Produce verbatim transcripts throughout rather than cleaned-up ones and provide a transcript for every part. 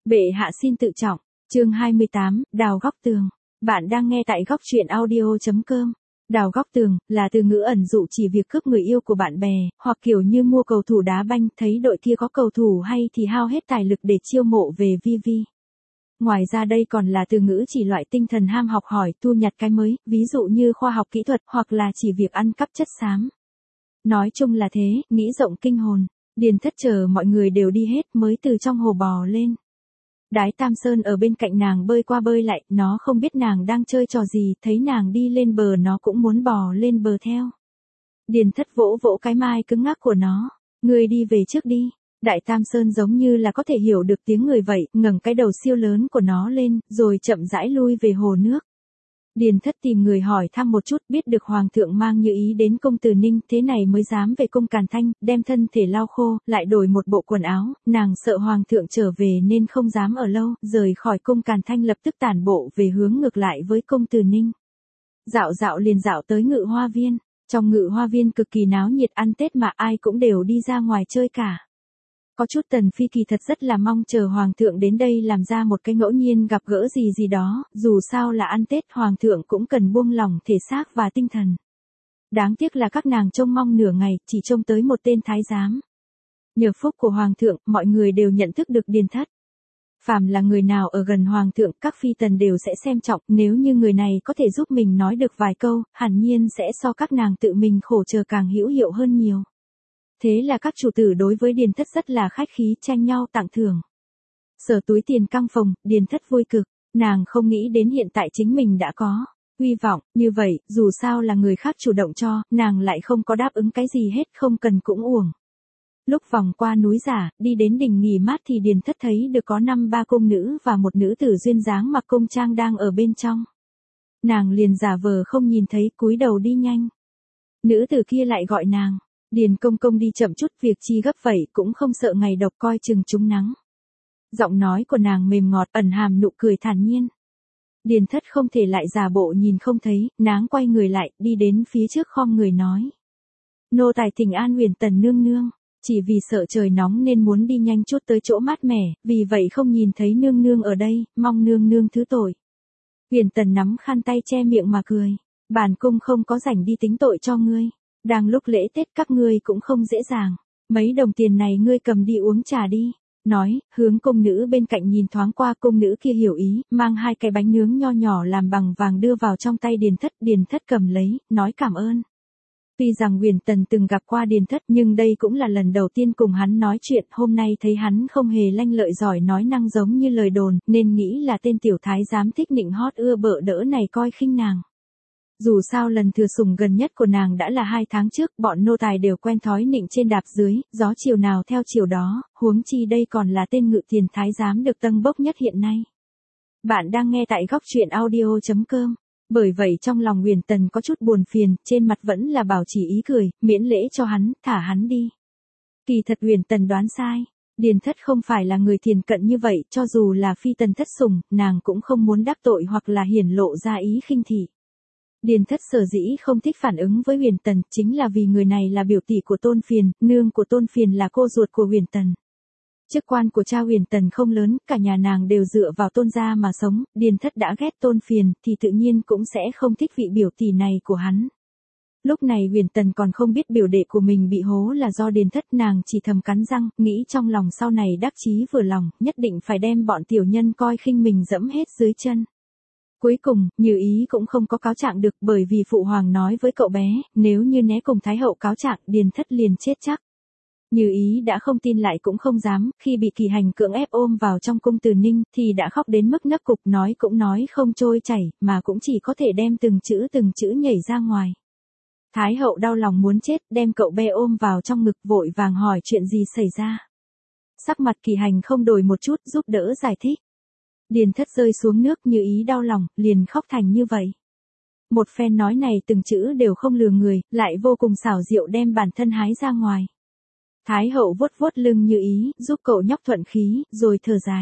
Bệ hạ xin tự trọng. Chương hai mươi tám, đào góc tường. Bạn đang nghe tại góc truyện audio chấm com. Đào góc tường là từ ngữ ẩn dụ chỉ việc cướp người yêu của bạn bè, hoặc kiểu như mua cầu thủ đá banh, thấy đội kia có cầu thủ hay thì hao hết tài lực để chiêu mộ về vi vi. Ngoài ra đây còn là từ ngữ chỉ loại tinh thần ham học hỏi, thu nhặt cái mới, ví dụ như khoa học kỹ thuật, hoặc là chỉ việc ăn cắp chất xám. Nói chung là thế, nghĩ rộng kinh hồn. Điền Thất chờ mọi người đều đi hết mới từ trong hồ bò lên. Đái Tam Sơn ở bên cạnh nàng bơi qua bơi lại, nó không biết nàng đang chơi trò gì, thấy nàng đi lên bờ nó cũng muốn bò lên bờ theo. Điền Thất vỗ vỗ cái mai cứng ngắc của nó, ngươi đi về trước đi. Đại Tam Sơn giống như là có thể hiểu được tiếng người vậy, ngẩng cái đầu siêu lớn của nó lên, rồi chậm rãi lui về hồ nước. Điền Thất tìm người hỏi thăm một chút, biết được Hoàng thượng mang Như Ý đến cung Từ Ninh, thế này mới dám về cung Càn Thanh, đem thân thể lau khô, lại đổi một bộ quần áo, nàng sợ Hoàng thượng trở về nên không dám ở lâu, rời khỏi cung Càn Thanh lập tức tản bộ về hướng ngược lại với cung Từ Ninh. Dạo dạo liền dạo tới Ngự Hoa Viên, trong Ngự Hoa Viên cực kỳ náo nhiệt, ăn Tết mà ai cũng đều đi ra ngoài chơi cả. Có chút Tần Phi kỳ thật rất là mong chờ Hoàng thượng đến đây làm ra một cái ngẫu nhiên gặp gỡ gì gì đó, dù sao là ăn Tết Hoàng thượng cũng cần buông lỏng thể xác và tinh thần. Đáng tiếc là các nàng trông mong nửa ngày, chỉ trông tới một tên thái giám. Nhờ phúc của Hoàng thượng, mọi người đều nhận thức được Điền Thất. Phàm là người nào ở gần Hoàng thượng, các phi tần đều sẽ xem trọng, nếu như người này có thể giúp mình nói được vài câu, hẳn nhiên sẽ so các nàng tự mình khổ chờ càng hữu hiệu hơn nhiều. Thế là các chủ tử đối với Điền Thất rất là khách khí, tranh nhau tặng thưởng. Sở túi tiền căng phòng, Điền Thất vui cực, nàng không nghĩ đến hiện tại chính mình đã có hy vọng, như vậy, dù sao là người khác chủ động cho, nàng lại không có đáp ứng cái gì hết, không cần cũng uổng. Lúc vòng qua núi Giả, đi đến đỉnh nghỉ mát thì Điền Thất thấy được có năm ba cung nữ và một nữ tử duyên dáng mặc cung trang đang ở bên trong. Nàng liền giả vờ không nhìn thấy, cúi đầu đi nhanh. Nữ tử kia lại gọi nàng. Điền công công đi chậm chút, việc chi gấp vậy, cũng không sợ ngày độc, coi chừng trúng nắng. Giọng nói của nàng mềm ngọt, ẩn hàm nụ cười thản nhiên. Điền Thất không thể lại giả bộ nhìn không thấy, nàng quay người lại, đi đến phía trước khom người nói. Nô tài thỉnh an Huyền Tần nương nương, chỉ vì sợ trời nóng nên muốn đi nhanh chút tới chỗ mát mẻ, vì vậy không nhìn thấy nương nương ở đây, mong nương nương thứ tội. Huyền Tần nắm khăn tay che miệng mà cười, bản cung không có rảnh đi tính tội cho ngươi. Đang lúc lễ Tết các ngươi cũng không dễ dàng, mấy đồng tiền này ngươi cầm đi uống trà đi. Nói, hướng cung nữ bên cạnh nhìn thoáng qua, cung nữ kia hiểu ý, mang hai cái bánh nướng nho nhỏ làm bằng vàng đưa vào trong tay Điền Thất, Điền Thất cầm lấy, nói cảm ơn. Tuy rằng Huyền Tần từng gặp qua Điền Thất nhưng đây cũng là lần đầu tiên cùng hắn nói chuyện, hôm nay thấy hắn không hề lanh lợi giỏi nói năng giống như lời đồn, nên nghĩ là tên tiểu thái giám thích nịnh hót ưa bợ đỡ này coi khinh nàng. Dù sao lần thừa sủng gần nhất của nàng đã là hai tháng trước, bọn nô tài đều quen thói nịnh trên đạp dưới, gió chiều nào theo chiều đó, huống chi đây còn là tên ngự tiền thái giám được tâng bốc nhất hiện nay. Bạn đang nghe tại góc truyện audio chấm com. Bởi vậy trong lòng Huyền Tần có chút buồn phiền, trên mặt vẫn là bảo trì ý cười, miễn lễ cho hắn, thả hắn đi. Kỳ thật Huyền Tần đoán sai. Điền Thất không phải là người thiền cận như vậy, cho dù là phi tần thất sủng, nàng cũng không muốn đắc tội hoặc là hiển lộ ra ý khinh thị. Điền Thất sở dĩ không thích phản ứng với Huyền Tần, chính là vì người này là biểu tỷ của Tôn Phiền, nương của Tôn Phiền là cô ruột của Huyền Tần. Chức quan của cha Huyền Tần không lớn, cả nhà nàng đều dựa vào Tôn gia mà sống, Điền Thất đã ghét Tôn Phiền, thì tự nhiên cũng sẽ không thích vị biểu tỷ này của hắn. Lúc này Huyền Tần còn không biết biểu đệ của mình bị hố là do Điền Thất, nàng chỉ thầm cắn răng, nghĩ trong lòng sau này đắc chí vừa lòng, nhất định phải đem bọn tiểu nhân coi khinh mình dẫm hết dưới chân. Cuối cùng, Như Ý cũng không có cáo trạng được, bởi vì phụ hoàng nói với cậu bé, nếu như né cùng Thái hậu cáo trạng, Điền Thất liền chết chắc. Như Ý đã không tin lại cũng không dám, khi bị Kỳ Hành cưỡng ép ôm vào trong cung Từ Ninh, thì đã khóc đến mức nấc cục, nói cũng nói không trôi chảy, mà cũng chỉ có thể đem từng chữ từng chữ nhảy ra ngoài. Thái hậu đau lòng muốn chết, đem cậu bé ôm vào trong ngực, vội vàng hỏi chuyện gì xảy ra. Sắc mặt Kỳ Hành không đổi một chút, giúp đỡ giải thích. Điền Thất rơi xuống nước, Như Ý đau lòng, liền khóc thành như vậy. Một phen nói này từng chữ đều không lừa người, lại vô cùng xảo diệu đem bản thân hái ra ngoài. Thái hậu vuốt vuốt lưng Như Ý, giúp cậu nhóc thuận khí, rồi thở dài.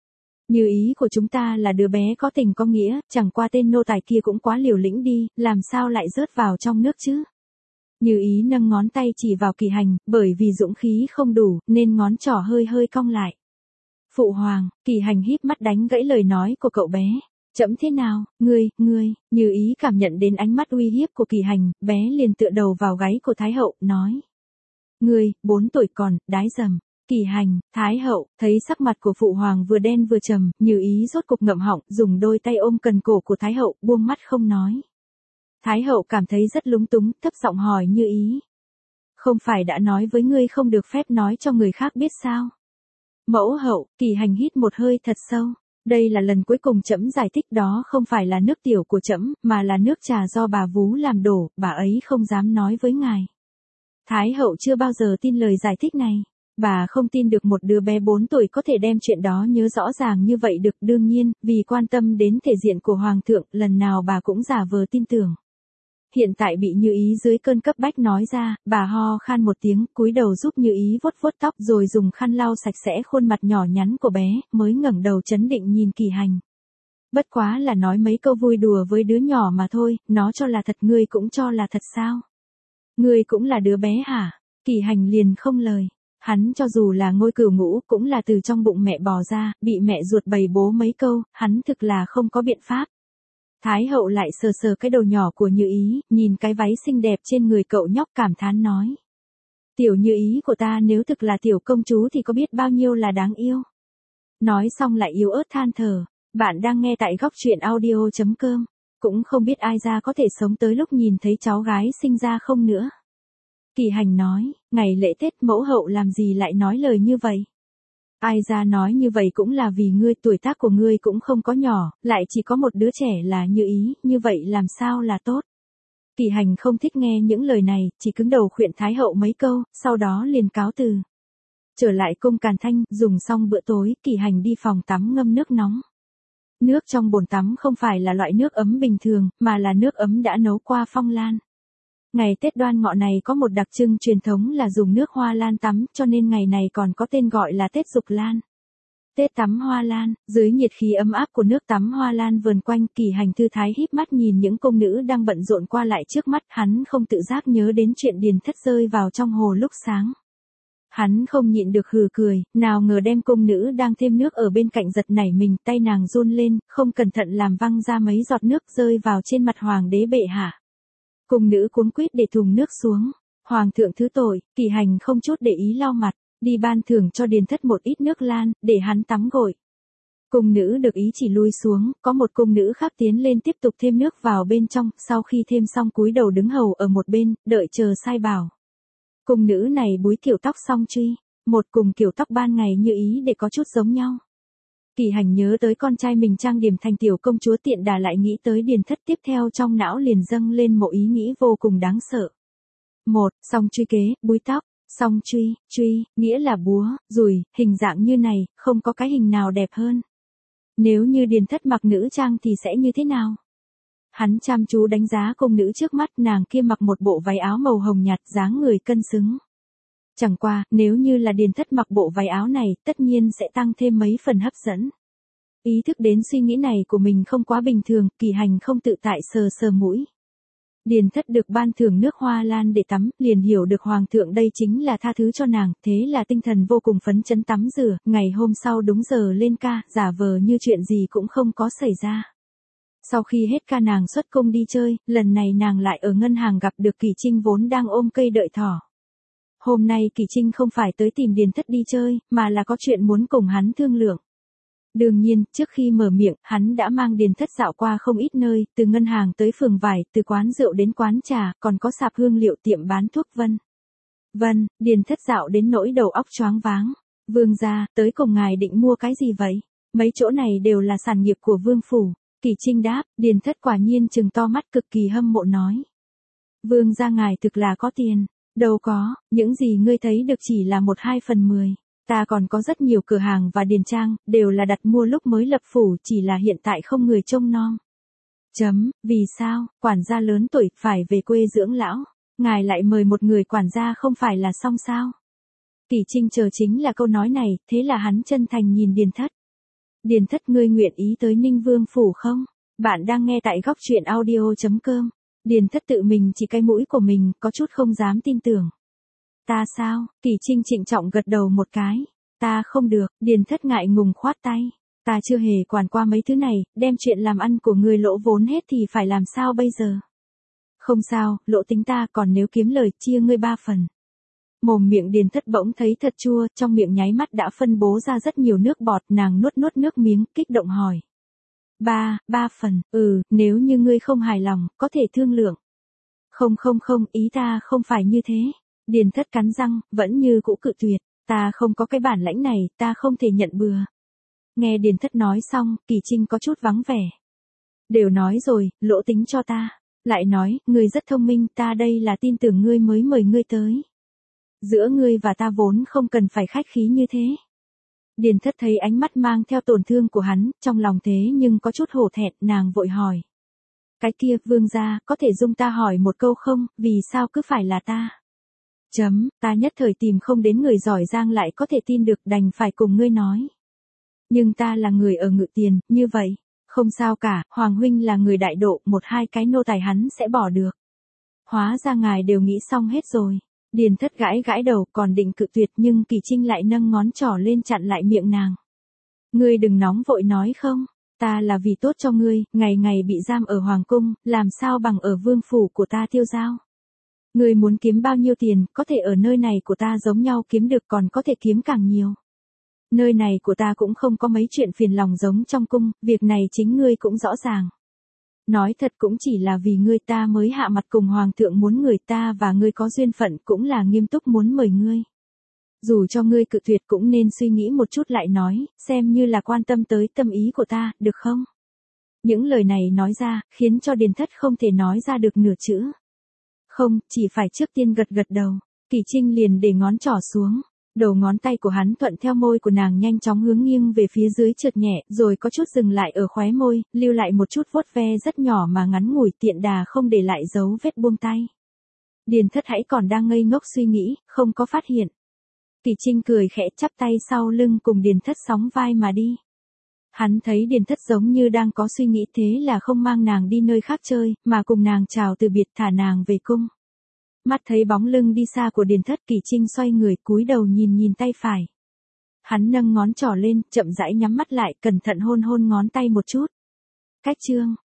Như Ý của chúng ta là đứa bé có tình có nghĩa, chẳng qua tên nô tài kia cũng quá liều lĩnh đi, làm sao lại rớt vào trong nước chứ. Như Ý nâng ngón tay chỉ vào Kỳ Hành, bởi vì dũng khí không đủ, nên ngón trỏ hơi hơi cong lại. Phụ hoàng, Kỳ Hành híp mắt đánh gãy lời nói của cậu bé. Trẫm thế nào, ngươi, ngươi, Như Ý cảm nhận đến ánh mắt uy hiếp của Kỳ Hành, bé liền tựa đầu vào gáy của Thái hậu, nói. Ngươi, bốn tuổi còn, đái dầm. Kỳ Hành, Thái hậu, thấy sắc mặt của phụ hoàng vừa đen vừa trầm, Như Ý rốt cục ngậm họng, dùng đôi tay ôm cần cổ của Thái hậu, buông mắt không nói. Thái hậu cảm thấy rất lúng túng, thấp giọng hỏi Như Ý. Không phải đã nói với ngươi không được phép nói cho người khác biết sao? Mẫu hậu, Kỳ Hành hít một hơi thật sâu. Đây là lần cuối cùng trẫm giải thích, đó không phải là nước tiểu của trẫm, mà là nước trà do bà vú làm đổ, bà ấy không dám nói với ngài. Thái hậu chưa bao giờ tin lời giải thích này. Bà không tin được một đứa bé bốn tuổi có thể đem chuyện đó nhớ rõ ràng như vậy được. Đương nhiên, vì quan tâm đến thể diện của hoàng thượng, lần nào bà cũng giả vờ tin tưởng. Hiện tại bị Như Ý dưới cơn cấp bách nói ra, bà ho khan một tiếng, cúi đầu giúp Như Ý vuốt vuốt tóc rồi dùng khăn lau sạch sẽ khuôn mặt nhỏ nhắn của bé, mới ngẩng đầu trấn định nhìn Kỳ Hành. Bất quá là nói mấy câu vui đùa với đứa nhỏ mà thôi, nó cho là thật, ngươi cũng cho là thật sao? Ngươi cũng là đứa bé hả? Kỳ Hành liền không lời. Hắn cho dù là ngôi cửu ngũ cũng là từ trong bụng mẹ bò ra, bị mẹ ruột bày bố mấy câu, hắn thực là không có biện pháp. Thái hậu lại sờ sờ cái đầu nhỏ của Như Ý, nhìn cái váy xinh đẹp trên người cậu nhóc cảm thán nói. Tiểu Như Ý của ta nếu thực là tiểu công chúa thì có biết bao nhiêu là đáng yêu. Nói xong lại yếu ớt than thở. Bạn đang nghe tại góc truyện audio chấm com. Cũng không biết ai ra có thể sống tới lúc nhìn thấy cháu gái sinh ra không nữa. Kỳ Hành nói, ngày lễ Tết mẫu hậu làm gì lại nói lời như vậy? Ai ra nói như vậy cũng là vì ngươi, tuổi tác của ngươi cũng không có nhỏ, lại chỉ có một đứa trẻ là Như Ý, như vậy làm sao là tốt? Kỳ Hành không thích nghe những lời này, chỉ cứng đầu khuyên Thái hậu mấy câu, sau đó liền cáo từ. Trở lại cung Càn Thanh, dùng xong bữa tối, Kỳ Hành đi phòng tắm ngâm nước nóng. Nước trong bồn tắm không phải là loại nước ấm bình thường, mà là nước ấm đã nấu qua phong lan. Ngày Tết Đoan Ngọ này có một đặc trưng truyền thống là dùng nước hoa lan tắm, cho nên ngày này còn có tên gọi là Tết Dục Lan. Tết tắm hoa lan, dưới nhiệt khí ấm áp của nước tắm hoa lan vờn quanh, Kỳ Hành thư thái híp mắt nhìn những cung nữ đang bận rộn qua lại trước mắt, hắn không tự giác nhớ đến chuyện Điền Thất rơi vào trong hồ lúc sáng. Hắn không nhịn được hừ cười, nào ngờ đem cung nữ đang thêm nước ở bên cạnh giật nảy mình, tay nàng run lên, không cẩn thận làm văng ra mấy giọt nước rơi vào trên mặt hoàng đế bệ hạ. Cung nữ cuống quýt để thùng nước xuống. Hoàng thượng thứ tội, Kỳ Hành không chút để ý lau mặt, đi ban thưởng cho Điền Thất một ít nước lan, để hắn tắm gội. Cung nữ được ý chỉ lui xuống, có một cung nữ khác tiến lên tiếp tục thêm nước vào bên trong, sau khi thêm xong cúi đầu đứng hầu ở một bên, đợi chờ sai bảo. Cung nữ này búi kiểu tóc song truy, một cùng kiểu tóc ban ngày Như Ý để có chút giống nhau. Kỳ Hành nhớ tới con trai mình trang điểm thành tiểu công chúa, tiện đà lại nghĩ tới Điền Thất, tiếp theo trong não liền dâng lên một ý nghĩ vô cùng đáng sợ. Một, song truy kế, búi tóc, song truy, truy, nghĩa là búa, dùi, hình dạng như này, không có cái hình nào đẹp hơn. Nếu như Điền Thất mặc nữ trang thì sẽ như thế nào? Hắn chăm chú đánh giá cung nữ trước mắt, nàng kia mặc một bộ váy áo màu hồng nhạt, dáng người cân xứng. Chẳng qua, nếu như là Điền Thất mặc bộ váy áo này, tất nhiên sẽ tăng thêm mấy phần hấp dẫn. Ý thức đến suy nghĩ này của mình không quá bình thường, Kỳ Hành không tự tại sờ sờ mũi. Điền Thất được ban thưởng nước hoa lan để tắm, liền hiểu được hoàng thượng đây chính là tha thứ cho nàng, thế là tinh thần vô cùng phấn chấn tắm rửa, ngày hôm sau đúng giờ lên ca, giả vờ như chuyện gì cũng không có xảy ra. Sau khi hết ca nàng xuất cung đi chơi, lần này nàng lại ở ngân hàng gặp được Kỳ Trinh vốn đang ôm cây đợi thỏ. Hôm nay Kỳ Trinh không phải tới tìm Điền Thất đi chơi, mà là có chuyện muốn cùng hắn thương lượng. Đương nhiên, trước khi mở miệng, hắn đã mang Điền Thất dạo qua không ít nơi, từ ngân hàng tới phường vải, từ quán rượu đến quán trà, còn có sạp hương liệu, tiệm bán thuốc vân. Vân, Điền Thất dạo đến nỗi đầu óc choáng váng. Vương gia, tới cùng ngài định mua cái gì vậy? Mấy chỗ này đều là sản nghiệp của vương phủ. Kỳ Trinh đáp, Điền Thất quả nhiên trừng to mắt cực kỳ hâm mộ nói. Vương gia ngài thực là có tiền. Đâu có, những gì ngươi thấy được chỉ là một hai phần mười. Ta còn có rất nhiều cửa hàng và điền trang, đều là đặt mua lúc mới lập phủ, chỉ là hiện tại không người trông nom. Chấm, vì sao, quản gia lớn tuổi, phải về quê dưỡng lão. Ngài lại mời một người quản gia không phải là xong sao? Kỳ Trinh chờ chính là câu nói này, thế là hắn chân thành nhìn Điền Thất. Điền Thất, ngươi nguyện ý tới Ninh Vương phủ không? Bạn đang nghe tại góc truyện audio chấm com. Điền Thất tự mình chỉ cái mũi của mình, có chút không dám tin tưởng. Ta sao? Kỳ Trinh trịnh trọng gật đầu một cái. Ta không được, Điền Thất ngại ngùng khoát tay. Ta chưa hề quản qua mấy thứ này, đem chuyện làm ăn của người lỗ vốn hết thì phải làm sao bây giờ? Không sao, lỗ tính ta, còn nếu kiếm lời chia ngươi ba phần. Mồm miệng Điền Thất bỗng thấy thật chua, trong miệng nháy mắt đã phân bố ra rất nhiều nước bọt, nàng nuốt nuốt nước miếng, kích động hỏi. Ba, ba phần, ừ, nếu như ngươi không hài lòng, có thể thương lượng. Không không không, ý ta không phải như thế. Điền Thất cắn răng, vẫn như cũ cự tuyệt, ta không có cái bản lãnh này, ta không thể nhận bừa. Nghe Điền Thất nói xong, Kỳ Trinh có chút vắng vẻ. Đều nói rồi, lỗ tính cho ta. Lại nói, ngươi rất thông minh, ta đây là tin tưởng ngươi mới mời ngươi tới. Giữa ngươi và ta vốn không cần phải khách khí như thế. Điền Thất thấy ánh mắt mang theo tổn thương của hắn, trong lòng thế nhưng có chút hổ thẹn, nàng vội hỏi. Cái kia, vương gia, có thể dung ta hỏi một câu không, vì sao cứ phải là ta? Chấm, ta nhất thời tìm không đến người giỏi giang lại có thể tin được, đành phải cùng ngươi nói. Nhưng ta là người ở Ngự Tiền, như vậy, không sao cả, Hoàng huynh là người đại độ, một hai cái nô tài hắn sẽ bỏ được. Hóa ra ngài đều nghĩ xong hết rồi. Điền Thất gãi gãi đầu, còn định cự tuyệt nhưng Kỳ Trinh lại nâng ngón trỏ lên chặn lại miệng nàng. Ngươi đừng nóng vội nói không, ta là vì tốt cho ngươi, ngày ngày bị giam ở Hoàng cung, làm sao bằng ở vương phủ của ta tiêu dao. Ngươi muốn kiếm bao nhiêu tiền, có thể ở nơi này của ta giống nhau kiếm được, còn có thể kiếm càng nhiều. Nơi này của ta cũng không có mấy chuyện phiền lòng giống trong cung, việc này chính ngươi cũng rõ ràng. Nói thật cũng chỉ là vì ngươi ta mới hạ mặt cùng Hoàng thượng, muốn người ta và ngươi có duyên phận, cũng là nghiêm túc muốn mời ngươi. Dù cho ngươi cự tuyệt cũng nên suy nghĩ một chút lại nói, xem như là quan tâm tới tâm ý của ta, được không? Những lời này nói ra, khiến cho Điền Thất không thể nói ra được nửa chữ. Không, chỉ phải trước tiên gật gật đầu. Kỳ Trinh liền để ngón trỏ xuống. Đầu ngón tay của hắn thuận theo môi của nàng nhanh chóng hướng nghiêng về phía dưới trượt nhẹ, rồi có chút dừng lại ở khóe môi, lưu lại một chút vuốt ve rất nhỏ mà ngắn ngủi, tiện đà không để lại dấu vết buông tay. Điền Thất hãy còn đang ngây ngốc suy nghĩ, không có phát hiện. Kỳ Trinh cười khẽ chắp tay sau lưng cùng Điền Thất sóng vai mà đi. Hắn thấy Điền Thất giống như đang có suy nghĩ, thế là không mang nàng đi nơi khác chơi, mà cùng nàng chào từ biệt, thả nàng về cung. Mắt thấy bóng lưng đi xa của Điền Thất, Kỳ Trinh xoay người cúi đầu nhìn nhìn tay phải. Hắn nâng ngón trỏ lên, chậm rãi nhắm mắt lại, cẩn thận hôn hôn ngón tay một chút. Cách chương